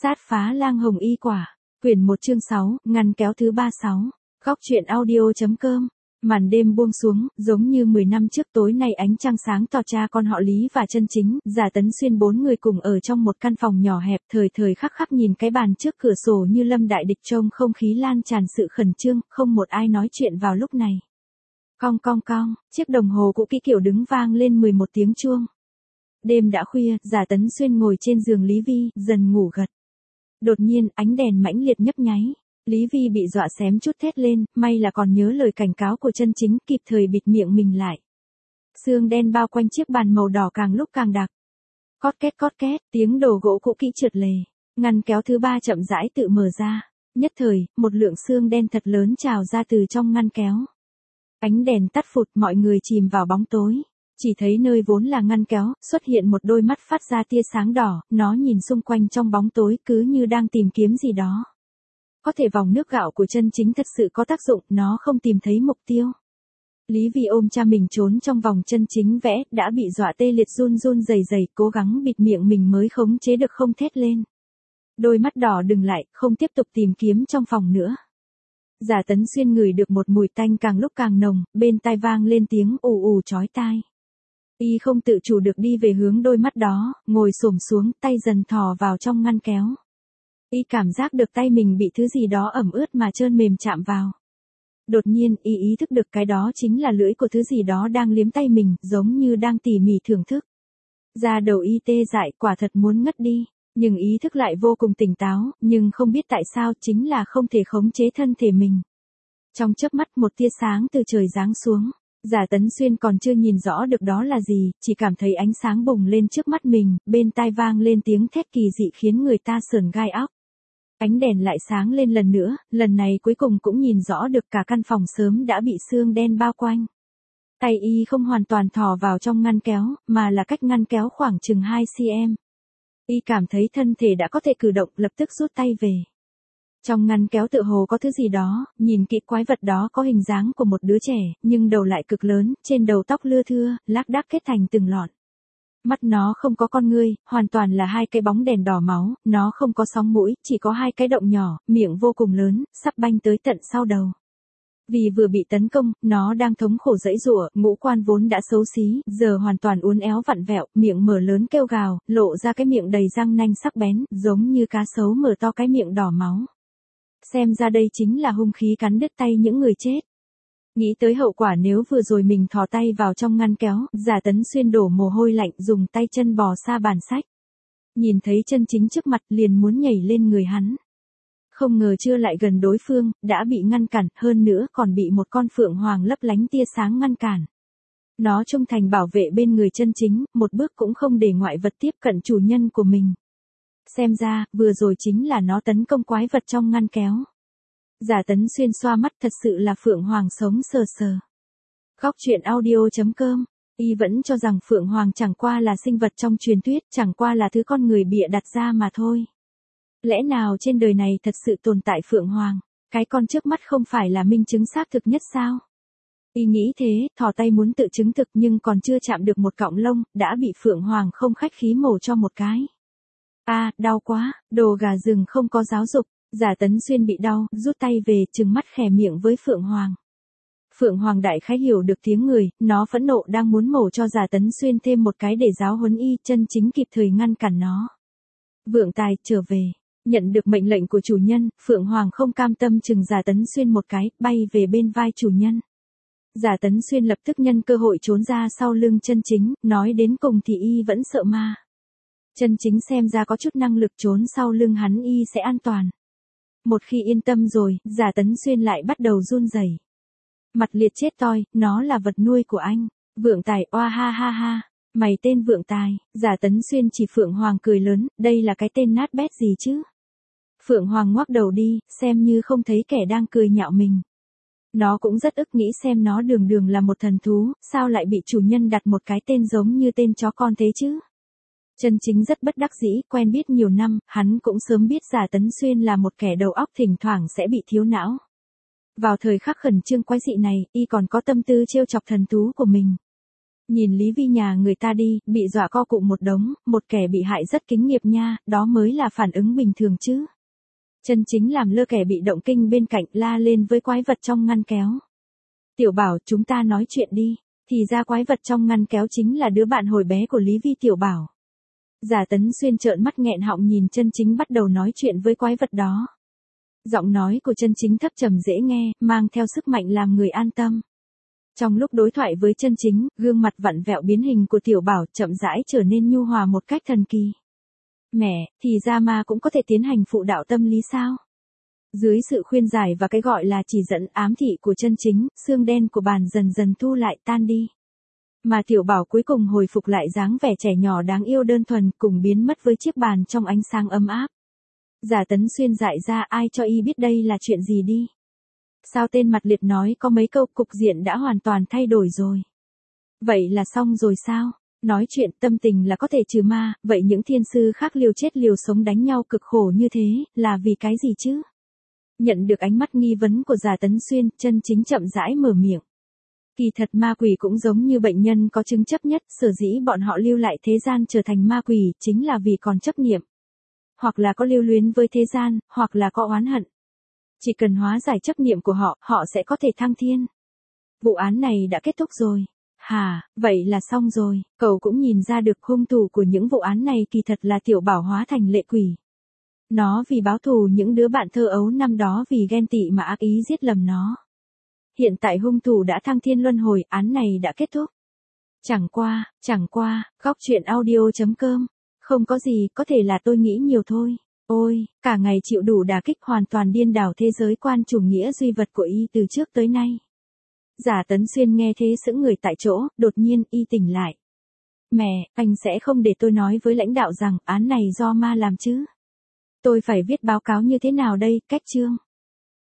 Sát phá lang hồng y quả. Quyển 1 chương 6, ngăn kéo thứ 36. Góc truyện audio.com. Màn đêm buông xuống, giống như 10 năm trước tối nay ánh trăng sáng tỏ cha con họ Lý và Chân Chính, Giả Tấn Xuyên bốn người cùng ở trong một căn phòng nhỏ hẹp, thời thời khắc khắc nhìn cái bàn trước cửa sổ như lâm đại địch, trông không khí lan tràn sự khẩn trương, không một ai nói chuyện vào lúc này. Cong cong cong, chiếc đồng hồ cũ kỹ kiểu đứng vang lên 11 tiếng chuông. Đêm đã khuya, Giả Tấn Xuyên ngồi trên giường Lý Vi, dần ngủ gật. Đột nhiên, ánh đèn mãnh liệt nhấp nháy. Lý Vi bị dọa xém chút thét lên, may là còn nhớ lời cảnh cáo của Chân Chính, kịp thời bịt miệng mình lại. Sương đen bao quanh chiếc bàn màu đỏ càng lúc càng đặc. Cót két, tiếng đồ gỗ cũ kỹ trượt lề. Ngăn kéo thứ 3 chậm rãi tự mở ra. Nhất thời, một lượng sương đen thật lớn trào ra từ trong ngăn kéo. Ánh đèn tắt phụt, mọi người chìm vào bóng tối. Chỉ thấy nơi vốn là ngăn kéo, xuất hiện một đôi mắt phát ra tia sáng đỏ, nó nhìn xung quanh trong bóng tối cứ như đang tìm kiếm gì đó. Có thể vòng nước gạo của Chân Chính thật sự có tác dụng, nó không tìm thấy mục tiêu. Lý Vi ôm cha mình trốn trong vòng Chân Chính vẽ, đã bị dọa tê liệt run run rẩy rẩy, cố gắng bịt miệng mình mới khống chế được không thét lên. Đôi mắt đỏ đừng lại, không tiếp tục tìm kiếm trong phòng nữa. Giả Tấn Xuyên ngửi được một mùi tanh càng lúc càng nồng, bên tai vang lên tiếng ù ù chói tai. Y không tự chủ được đi về hướng đôi mắt đó, ngồi xổm xuống, tay dần thò vào trong ngăn kéo. Y cảm giác được tay mình bị thứ gì đó ẩm ướt mà trơn mềm chạm vào. Đột nhiên, Y ý thức được cái đó chính là lưỡi của thứ gì đó đang liếm tay mình, giống như đang tỉ mỉ thưởng thức. Da đầu Y tê dại, quả thật muốn ngất đi, nhưng ý thức lại vô cùng tỉnh táo, nhưng không biết tại sao chính là không thể khống chế thân thể mình. Trong chớp mắt một tia sáng từ trời giáng xuống. Giả Tấn Xuyên còn chưa nhìn rõ được đó là gì, chỉ cảm thấy ánh sáng bùng lên trước mắt mình, bên tai vang lên tiếng thét kỳ dị khiến người ta sởn gai óc. Ánh đèn lại sáng lên lần nữa, lần này cuối cùng cũng nhìn rõ được cả căn phòng sớm đã bị sương đen bao quanh. Tay Y không hoàn toàn thò vào trong ngăn kéo, mà là cách ngăn kéo khoảng chừng 2 cm. Y cảm thấy thân thể đã có thể cử động, lập tức rút tay về. Trong ngăn kéo tựa hồ có thứ gì đó, nhìn kỹ quái vật đó có hình dáng của một đứa trẻ, nhưng đầu lại cực lớn, trên đầu tóc lưa thưa, lác đác kết thành từng lọn. Mắt nó không có con ngươi, hoàn toàn là hai cái bóng đèn đỏ máu, nó không có sóng mũi, chỉ có hai cái động nhỏ, miệng vô cùng lớn, sắp banh tới tận sau đầu. Vì vừa bị tấn công, nó đang thống khổ giãy giụa, ngũ quan vốn đã xấu xí, giờ hoàn toàn uốn éo vặn vẹo, miệng mở lớn kêu gào, lộ ra cái miệng đầy răng nanh sắc bén, giống như cá sấu mở to cái miệng đỏ máu. Xem ra đây chính là hung khí cắn đứt tay những người chết. Nghĩ tới hậu quả nếu vừa rồi mình thò tay vào trong ngăn kéo, Giả Tấn Xuyên đổ mồ hôi lạnh, dùng tay chân bò xa bàn sách. Nhìn thấy Chân Chính trước mặt liền muốn nhảy lên người hắn. Không ngờ chưa lại gần đối phương, đã bị ngăn cản, hơn nữa còn bị một con phượng hoàng lấp lánh tia sáng ngăn cản. Nó trung thành bảo vệ bên người Chân Chính, một bước cũng không để ngoại vật tiếp cận chủ nhân của mình. Xem ra, vừa rồi chính là nó tấn công quái vật trong ngăn kéo. Giả Tấn Xuyên xoa mắt, thật sự là phượng hoàng sống sờ sờ. Góc truyện audio.com. Y vẫn cho rằng phượng hoàng chẳng qua là sinh vật trong truyền thuyết, chẳng qua là thứ con người bịa đặt ra mà thôi. Lẽ nào trên đời này thật sự tồn tại phượng hoàng? Cái con trước mắt không phải là minh chứng xác thực nhất sao? Y nghĩ thế, thò tay muốn tự chứng thực nhưng còn chưa chạm được một cọng lông, đã bị phượng hoàng không khách khí mổ cho một cái. Đau quá, đồ gà rừng không có giáo dục. Giả Tấn Xuyên bị đau, rút tay về, trừng mắt khè miệng với phượng hoàng. Phượng hoàng đại khái hiểu được tiếng người, nó phẫn nộ đang muốn mổ cho Giả Tấn Xuyên thêm một cái để giáo huấn Y, Chân Chính kịp thời ngăn cản nó. Vượng Tài, trở về. Nhận được mệnh lệnh của chủ nhân, phượng hoàng không cam tâm chừng Giả Tấn Xuyên một cái, bay về bên vai chủ nhân. Giả Tấn Xuyên lập tức nhân cơ hội trốn ra sau lưng Chân Chính, nói đến cùng thì Y vẫn sợ ma. Chân Chính xem ra có chút năng lực, trốn sau lưng hắn Y sẽ an toàn. Một khi yên tâm rồi, Giả Tấn Xuyên lại bắt đầu run rẩy. Mặt liệt chết toi, nó là vật nuôi của anh. Vượng Tài, oa ha ha ha. Mày tên Vượng Tài. Giả Tấn Xuyên chỉ phượng hoàng cười lớn, đây là cái tên nát bét gì chứ? Phượng hoàng ngoác đầu đi, xem như không thấy kẻ đang cười nhạo mình. Nó cũng rất ức nghĩ xem nó đường đường là một thần thú, sao lại bị chủ nhân đặt một cái tên giống như tên chó con thế chứ? Chân Chính rất bất đắc dĩ, quen biết nhiều năm, hắn cũng sớm biết Giả Tấn Xuyên là một kẻ đầu óc thỉnh thoảng sẽ bị thiếu não. Vào thời khắc khẩn trương quái dị này, Y còn có tâm tư trêu chọc thần thú của mình. Nhìn Lý Vi nhà người ta đi, bị dọa co cụm một đống, một kẻ bị hại rất kính nghiệp nha, đó mới là phản ứng bình thường chứ. Chân Chính làm lơ kẻ bị động kinh bên cạnh, la lên với quái vật trong ngăn kéo. Tiểu Bảo, chúng ta nói chuyện đi. Thì ra quái vật trong ngăn kéo chính là đứa bạn hồi bé của Lý Vi Tiểu Bảo. Giả Tấn Xuyên trợn mắt nghẹn họng nhìn Chân Chính bắt đầu nói chuyện với quái vật đó. Giọng nói của Chân Chính thấp trầm dễ nghe, mang theo sức mạnh làm người an tâm. Trong lúc đối thoại với Chân Chính, gương mặt vặn vẹo biến hình của Tiểu Bảo chậm rãi trở nên nhu hòa một cách thần kỳ. Mẹ, thì ra ma cũng có thể tiến hành phụ đạo tâm lý sao? Dưới sự khuyên giải và cái gọi là chỉ dẫn ám thị của Chân Chính, xương đen của bàn dần dần thu lại tan đi. Mà Tiểu Bảo cuối cùng hồi phục lại dáng vẻ trẻ nhỏ đáng yêu đơn thuần, cùng biến mất với chiếc bàn trong ánh sáng ấm áp. Giả Tấn Xuyên dại ra, ai cho y biết đây là chuyện gì đi. Sao tên mặt liệt nói có mấy câu, cục diện đã hoàn toàn thay đổi rồi. Vậy là xong rồi sao? Nói chuyện tâm tình là có thể trừ ma, vậy những thiên sư khác liều chết liều sống đánh nhau cực khổ như thế, là vì cái gì chứ? Nhận được ánh mắt nghi vấn của Giả Tấn Xuyên, Chân Chính chậm rãi mở miệng. Kỳ thật ma quỷ cũng giống như bệnh nhân có chứng chấp nhất, sở dĩ bọn họ lưu lại thế gian trở thành ma quỷ, chính là vì còn chấp niệm. Hoặc là có lưu luyến với thế gian, hoặc là có oán hận. Chỉ cần hóa giải chấp niệm của họ, họ sẽ có thể thăng thiên. Vụ án này đã kết thúc rồi. Hả, vậy là xong rồi, cậu cũng nhìn ra được hung thủ của những vụ án này kỳ thật là Tiểu Bảo hóa thành lệ quỷ. Nó vì báo thù những đứa bạn thơ ấu năm đó vì ghen tị mà ác ý giết lầm nó. Hiện tại hung thủ đã thăng thiên luân hồi, án này đã kết thúc. Chẳng qua, góc truyện audio.com. Không có gì, có thể là tôi nghĩ nhiều thôi. Ôi, cả ngày chịu đủ đả kích hoàn toàn điên đảo thế giới quan chủ nghĩa duy vật của y từ trước tới nay. Giả Tấn Xuyên nghe thế sững người tại chỗ, đột nhiên y tỉnh lại. Mẹ, anh sẽ không để tôi nói với lãnh đạo rằng án này do ma làm chứ? Tôi phải viết báo cáo như thế nào đây, cách chương?